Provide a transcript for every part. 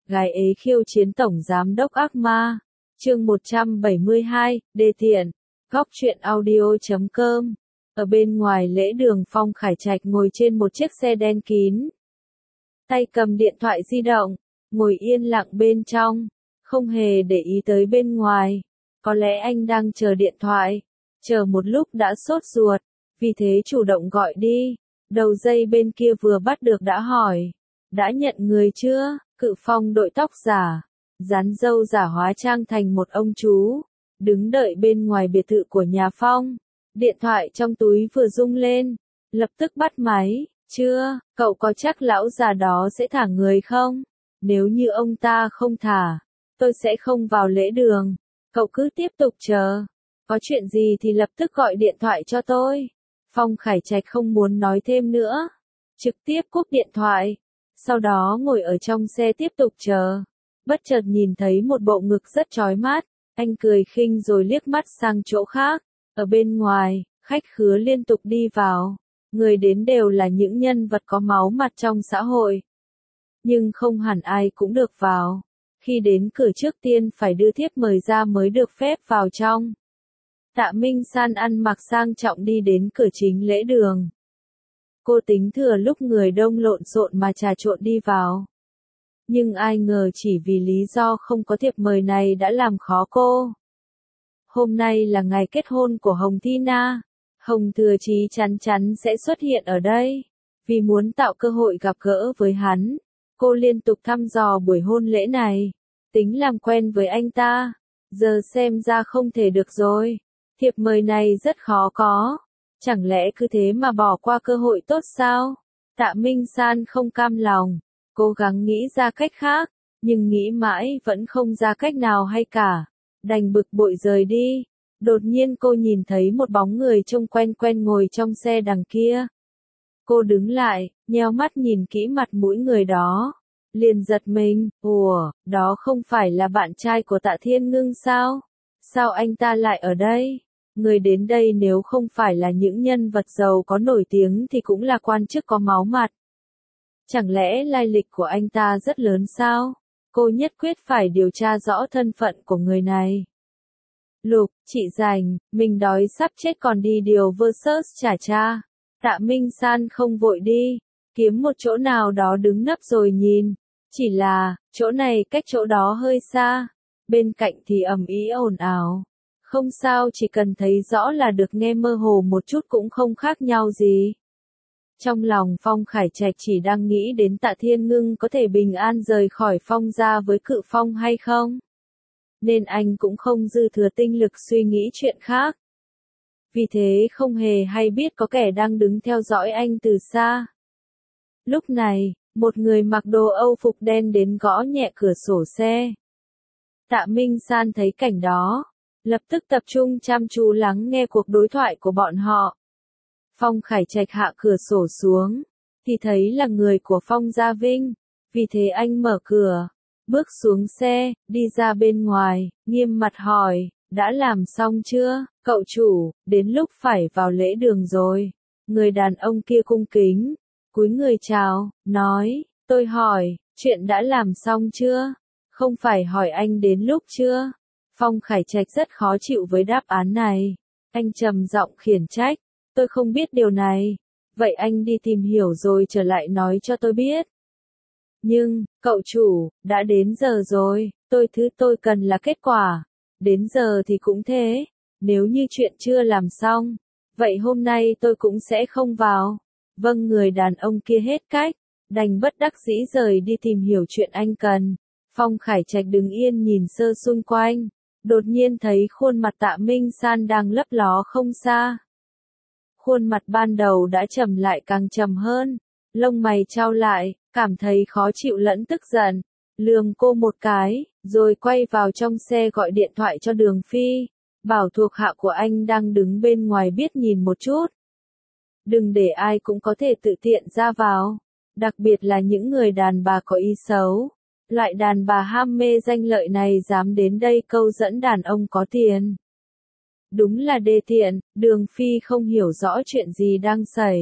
Gái ế khiêu chiến tổng giám đốc ác ma. Chương 172, đề tiện. Góc truyện audio.com. Ở bên ngoài lễ đường, Phong Khải Trạch ngồi trên một chiếc xe đen kín. Tay cầm điện thoại di động, ngồi yên lặng bên trong, không hề để ý tới bên ngoài. Có lẽ anh đang chờ điện thoại, chờ một lúc đã sốt ruột, vì thế chủ động gọi đi. Đầu dây bên kia vừa bắt được đã hỏi, đã nhận người chưa? Cự Phong đội tóc giả, dán râu giả hóa trang thành một ông chú, đứng đợi bên ngoài biệt thự của nhà Phong. Điện thoại trong túi vừa rung lên, lập tức bắt máy. Chưa, cậu có chắc lão già đó sẽ thả người không? Nếu như ông ta không thả, tôi sẽ không vào lễ đường. Cậu cứ tiếp tục chờ. Có chuyện gì thì lập tức gọi điện thoại cho tôi. Phong Khải Trạch không muốn nói thêm nữa, trực tiếp cúp điện thoại. Sau đó ngồi ở trong xe tiếp tục chờ. Bất chợt nhìn thấy một bộ ngực rất chói mắt, anh cười khinh rồi liếc mắt sang chỗ khác. Ở bên ngoài, khách khứa liên tục đi vào. Người đến đều là những nhân vật có máu mặt trong xã hội. Nhưng không hẳn ai cũng được vào. Khi đến cửa trước tiên phải đưa thiếp mời ra mới được phép vào trong. Tạ Minh San ăn mặc sang trọng đi đến cửa chính lễ đường. Cô tính thừa lúc người đông lộn xộn mà trà trộn đi vào. Nhưng ai ngờ chỉ vì lý do không có thiệp mời này đã làm khó cô. Hôm nay là ngày kết hôn của Hồng Thi Na. Hồng Thừa Chí chắn chắn sẽ xuất hiện ở đây. Vì muốn tạo cơ hội gặp gỡ với hắn, cô liên tục thăm dò buổi hôn lễ này. Tính làm quen với anh ta. Giờ xem ra không thể được rồi. Thiệp mời này rất khó có. Chẳng lẽ cứ thế mà bỏ qua cơ hội tốt sao? Tạ Minh San không cam lòng. Cố gắng nghĩ ra cách khác. Nhưng nghĩ mãi vẫn không ra cách nào hay cả. Đành bực bội rời đi. Đột nhiên cô nhìn thấy một bóng người trông quen quen ngồi trong xe đằng kia. Cô đứng lại, nheo mắt nhìn kỹ mặt mũi người đó. Liền giật mình, ủa, đó không phải là bạn trai của Tạ Thiên Ngưng sao? Sao anh ta lại ở đây? Người đến đây nếu không phải là những nhân vật giàu có nổi tiếng thì cũng là quan chức có máu mặt. Chẳng lẽ lai lịch của anh ta rất lớn sao? Cô nhất quyết phải điều tra rõ thân phận của người này. Lục, chị rảnh, mình đói sắp chết còn đi điều versus trả cha. Tạ Minh San không vội đi, kiếm một chỗ nào đó đứng nấp rồi nhìn. Chỉ là, chỗ này cách chỗ đó hơi xa, bên cạnh thì ầm ĩ ồn ào. Không sao, chỉ cần thấy rõ là được, nghe mơ hồ một chút cũng không khác nhau gì. Trong lòng Phong Khải Trạch chỉ đang nghĩ đến Tạ Thiên Ngưng có thể bình an rời khỏi Phong gia với Cự Phong hay không. Nên anh cũng không dư thừa tinh lực suy nghĩ chuyện khác. Vì thế không hề hay biết có kẻ đang đứng theo dõi anh từ xa. Lúc này, một người mặc đồ Âu phục đen đến gõ nhẹ cửa sổ xe. Tạ Minh San thấy cảnh đó, lập tức tập trung chăm chú lắng nghe cuộc đối thoại của bọn họ. Phong Khải Trạch hạ cửa sổ xuống, thì thấy là người của Phong Gia Vinh. Vì thế anh mở cửa, bước xuống xe, đi ra bên ngoài, nghiêm mặt hỏi, đã làm xong chưa, cậu chủ, đến lúc phải vào lễ đường rồi. Người đàn ông kia cung kính, cúi người chào, nói, tôi hỏi, chuyện đã làm xong chưa? Không phải hỏi anh đến lúc chưa? Phong Khải Trạch rất khó chịu với đáp án này. Anh trầm giọng khiển trách, tôi không biết điều này. Vậy anh đi tìm hiểu rồi trở lại nói cho tôi biết. Nhưng, cậu chủ, đã đến giờ rồi, tôi cần là kết quả. Đến giờ thì cũng thế, nếu như chuyện chưa làm xong, vậy hôm nay tôi cũng sẽ không vào. Vâng, người đàn ông kia hết cách, đành bất đắc dĩ rời đi tìm hiểu chuyện anh cần. Phong Khải Trạch đứng yên nhìn sơ xung quanh, đột nhiên thấy khuôn mặt Tạ Minh San đang lấp ló không xa. Khuôn mặt ban đầu đã trầm lại càng trầm hơn, lông mày chau lại, cảm thấy khó chịu lẫn tức giận, lườm cô một cái, rồi quay vào trong xe gọi điện thoại cho Đường Phi, bảo thuộc hạ của anh đang đứng bên ngoài biết nhìn một chút. Đừng để ai cũng có thể tự tiện ra vào, đặc biệt là những người đàn bà có ý xấu. Loại đàn bà ham mê danh lợi này dám đến đây câu dẫn đàn ông có tiền. Đúng là đê tiện, Đường Phi không hiểu rõ chuyện gì đang xảy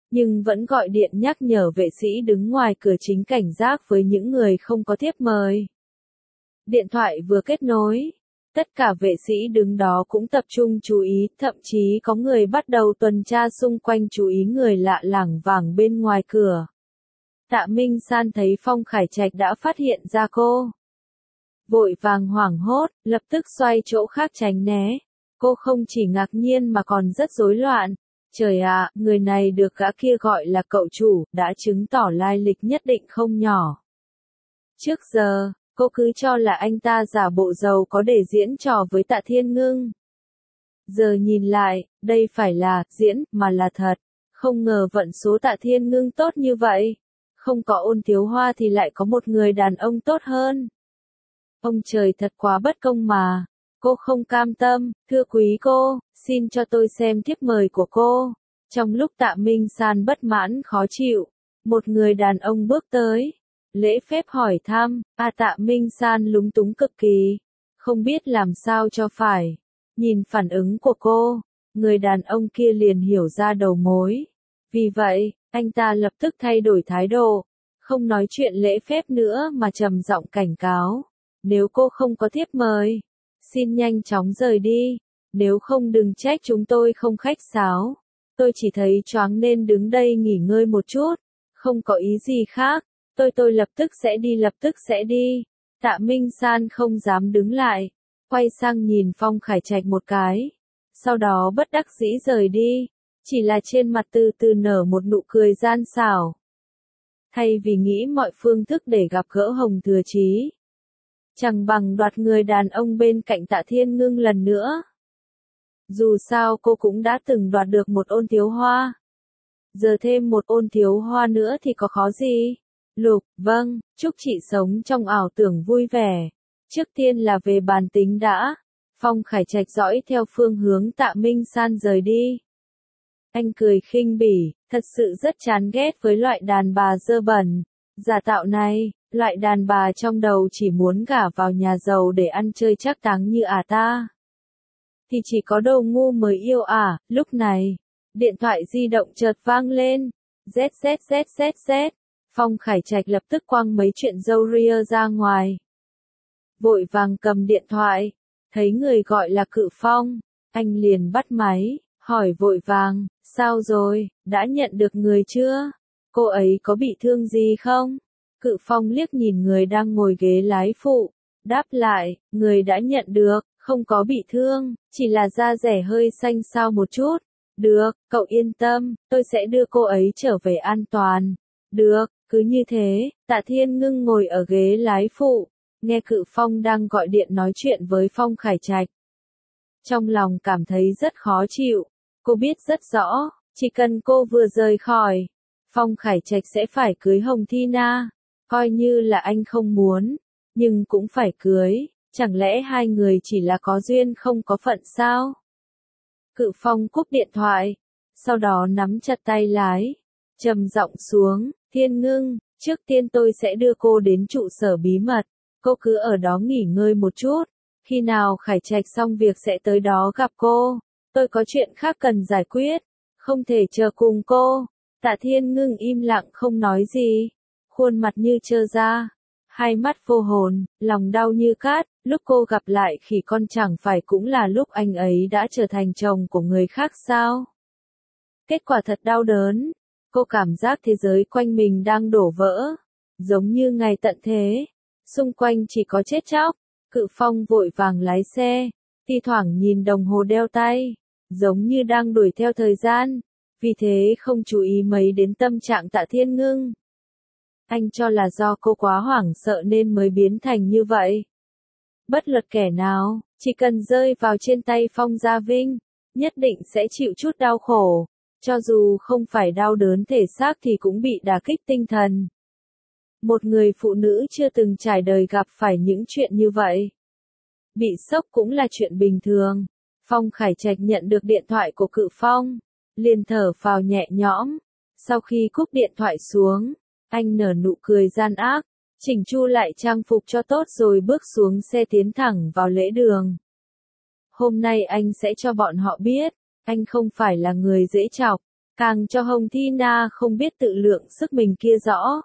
nhưng vẫn gọi điện nhắc nhở vệ sĩ đứng ngoài cửa chính cảnh giác với những người không có thiếp mời. Điện thoại vừa kết nối, tất cả vệ sĩ đứng đó cũng tập trung chú ý, thậm chí có người bắt đầu tuần tra xung quanh chú ý người lạ lảng vảng bên ngoài cửa. Tạ Minh San thấy Phong Khải Trạch đã phát hiện ra cô. Vội vàng hoảng hốt, lập tức xoay chỗ khác tránh né. Cô không chỉ ngạc nhiên mà còn rất rối loạn. Trời ạ, người này được gã kia gọi là cậu chủ, đã chứng tỏ lai lịch nhất định không nhỏ. Trước giờ, cô cứ cho là anh ta giả bộ giàu có để diễn trò với Tạ Thiên Ngưng. Giờ nhìn lại, đây phải là diễn, mà là thật. Không ngờ vận số Tạ Thiên Ngưng tốt như vậy. Không có Ôn Thiếu Hoa thì lại có một người đàn ông tốt hơn. Ông trời thật quá bất công mà. Cô không cam tâm, thưa quý cô, xin cho tôi xem thiếp mời của cô. Trong lúc Tạ Minh San bất mãn khó chịu, một người đàn ông bước tới. Lễ phép hỏi thăm, Tạ Minh San lúng túng cực kỳ, không biết làm sao cho phải. Nhìn phản ứng của cô, người đàn ông kia liền hiểu ra đầu mối. Vì vậy, anh ta lập tức thay đổi thái độ, không nói chuyện lễ phép nữa mà trầm giọng cảnh cáo. Nếu cô không có thiếp mời, xin nhanh chóng rời đi, nếu không đừng trách chúng tôi không khách sáo. Tôi chỉ thấy choáng nên đứng đây nghỉ ngơi một chút, không có ý gì khác. Tôi lập tức sẽ đi. Tạ Minh San không dám đứng lại, quay sang nhìn Phong Khải Trạch một cái, sau đó bất đắc dĩ rời đi, chỉ là trên mặt từ từ nở một nụ cười gian xảo. Thay vì nghĩ mọi phương thức để gặp gỡ Hồng Thừa Chí, chẳng bằng đoạt người đàn ông bên cạnh Tạ Thiên Ngưng lần nữa. Dù sao cô cũng đã từng đoạt được một Ôn Thiếu Hoa, giờ thêm một Ôn Thiếu Hoa nữa thì có khó gì. Lục, vâng, chúc chị sống trong ảo tưởng vui vẻ. Trước tiên là về bàn tính đã. Phong Khải Trạch dõi theo phương hướng Tạ Minh San rời đi. Anh cười khinh bỉ, thật sự rất chán ghét với loại đàn bà dơ bẩn, giả tạo này. Loại đàn bà trong đầu chỉ muốn gả vào nhà giàu để ăn chơi trác táng như ta. Thì chỉ có đồ ngu mới yêu lúc này. Điện thoại di động chợt vang lên. ZZZZZ. Phong Khải Trạch lập tức quăng mấy chuyện râu ria ra ngoài. Vội vàng cầm điện thoại, thấy người gọi là Cự Phong, anh liền bắt máy, hỏi vội vàng, sao rồi, đã nhận được người chưa? Cô ấy có bị thương gì không? Cự Phong liếc nhìn người đang ngồi ghế lái phụ, đáp lại, người đã nhận được, không có bị thương, chỉ là da rẻ hơi xanh xao một chút. Được, cậu yên tâm, tôi sẽ đưa cô ấy trở về an toàn. Được, cứ như thế, Tạ Thiên Ngưng ngồi ở ghế lái phụ, nghe Cự Phong đang gọi điện nói chuyện với Phong Khải Trạch. Trong lòng cảm thấy rất khó chịu, cô biết rất rõ, chỉ cần cô vừa rời khỏi, Phong Khải Trạch sẽ phải cưới Hồng Thi Na, coi như là anh không muốn, nhưng cũng phải cưới, chẳng lẽ hai người chỉ là có duyên không có phận sao? Cự Phong cúp điện thoại, sau đó nắm chặt tay lái, trầm giọng xuống, Thiên Ngưng, trước tiên tôi sẽ đưa cô đến trụ sở bí mật, cô cứ ở đó nghỉ ngơi một chút, khi nào Khải Trạch xong việc sẽ tới đó gặp cô, tôi có chuyện khác cần giải quyết, không thể chờ cùng cô. Tạ Thiên Ngưng im lặng không nói gì, khuôn mặt như trơ ra, hai mắt vô hồn, lòng đau như cát, lúc cô gặp lại khỉ con chẳng phải cũng là lúc anh ấy đã trở thành chồng của người khác sao? Kết quả thật đau đớn, cô cảm giác thế giới quanh mình đang đổ vỡ, giống như ngày tận thế, xung quanh chỉ có chết chóc. Cự Phong vội vàng lái xe, thi thoảng nhìn đồng hồ đeo tay, giống như đang đuổi theo thời gian, vì thế không chú ý mấy đến tâm trạng Tạ Thiên Ngưng. Anh cho là do cô quá hoảng sợ nên mới biến thành như vậy. Bất luận kẻ nào, chỉ cần rơi vào trên tay Phong Gia Vinh, nhất định sẽ chịu chút đau khổ, cho dù không phải đau đớn thể xác thì cũng bị đả kích tinh thần. Một người phụ nữ chưa từng trải đời gặp phải những chuyện như vậy. Bị sốc cũng là chuyện bình thường. Phong Khải Trạch nhận được điện thoại của Cự Phong, liền thở phào nhẹ nhõm. Sau khi cúp điện thoại xuống, anh nở nụ cười gian ác, chỉnh chu lại trang phục cho tốt rồi bước xuống xe tiến thẳng vào lễ đường. Hôm nay anh sẽ cho bọn họ biết, anh không phải là người dễ chọc. càng cho Hồng Thi Na không biết tự lượng sức mình kia rõ.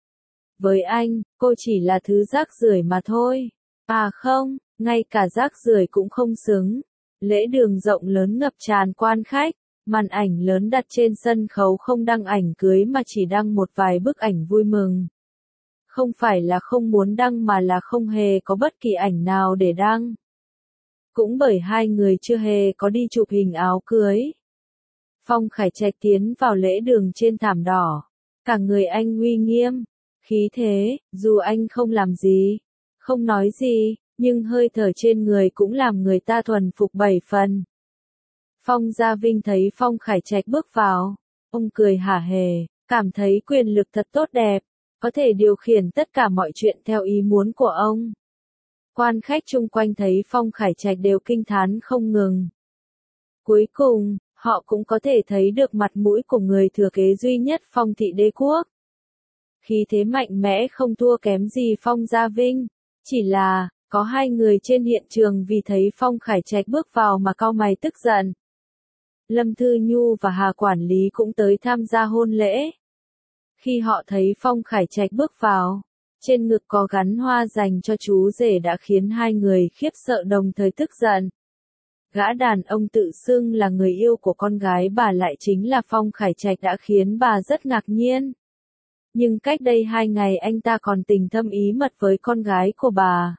Với anh, cô chỉ là thứ rác rưởi mà thôi. À không, ngay cả rác rưởi cũng không xứng. Lễ đường rộng lớn ngập tràn quan khách, màn ảnh lớn đặt trên sân khấu không đăng ảnh cưới mà chỉ đăng một vài bức ảnh vui mừng. Không phải là không muốn đăng mà là không hề có bất kỳ ảnh nào để đăng. Cũng bởi hai người chưa hề có đi chụp hình áo cưới. Phong Khải Trạch tiến vào lễ đường trên thảm đỏ. Cả người anh uy nghiêm, khí thế, dù anh không làm gì, không nói gì, nhưng hơi thở trên người cũng làm người ta thuần phục 7 phần. Phong Gia Vinh thấy Phong Khải Trạch bước vào, ông cười hả hề, cảm thấy quyền lực thật tốt đẹp, có thể điều khiển tất cả mọi chuyện theo ý muốn của ông. Quan khách chung quanh thấy Phong Khải Trạch đều kinh thán không ngừng. Cuối cùng, họ cũng có thể thấy được mặt mũi của người thừa kế duy nhất Phong thị đế quốc. Khí thế mạnh mẽ không thua kém gì Phong Gia Vinh, chỉ là, có hai người trên hiện trường vì thấy Phong Khải Trạch bước vào mà cau mày tức giận. Lâm Thư Nhu và Hà quản lý cũng tới tham gia hôn lễ. Khi họ thấy Phong Khải Trạch bước vào, trên ngực có gắn hoa dành cho chú rể đã khiến hai người khiếp sợ đồng thời tức giận. Gã đàn ông tự xưng là người yêu của con gái bà lại chính là Phong Khải Trạch đã khiến bà rất ngạc nhiên. Nhưng cách đây 2 ngày anh ta còn tình thâm ý mật với con gái của bà.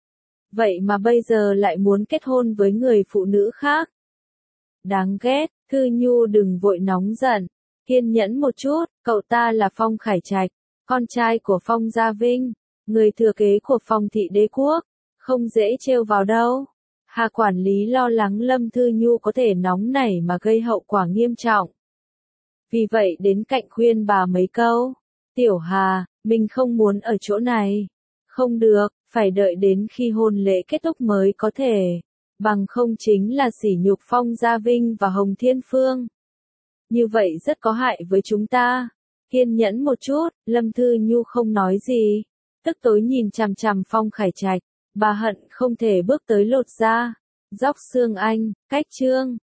Vậy mà bây giờ lại muốn kết hôn với người phụ nữ khác. Đáng ghét, Thư Nhu đừng vội nóng giận, kiên nhẫn một chút, cậu ta là Phong Khải Trạch, con trai của Phong Gia Vinh, người thừa kế của Phong thị đế quốc, không dễ trêu vào đâu. Hà quản lý lo lắng Lâm Thư Nhu có thể nóng nảy mà gây hậu quả nghiêm trọng. Vì vậy đến cạnh khuyên bà mấy câu. Tiểu Hà, mình không muốn ở chỗ này. Không được, phải đợi đến khi hôn lễ kết thúc mới có thể. Bằng không chính là sỉ nhục Phong Gia Vinh và Hồng Thiên Phương. Như vậy rất có hại với chúng ta. Kiên nhẫn một chút, Lâm Thư Nhu không nói gì. Tức tối nhìn chằm chằm Phong Khải Trạch. Bà hận không thể bước tới lột da. Dóc xương anh, cách chương.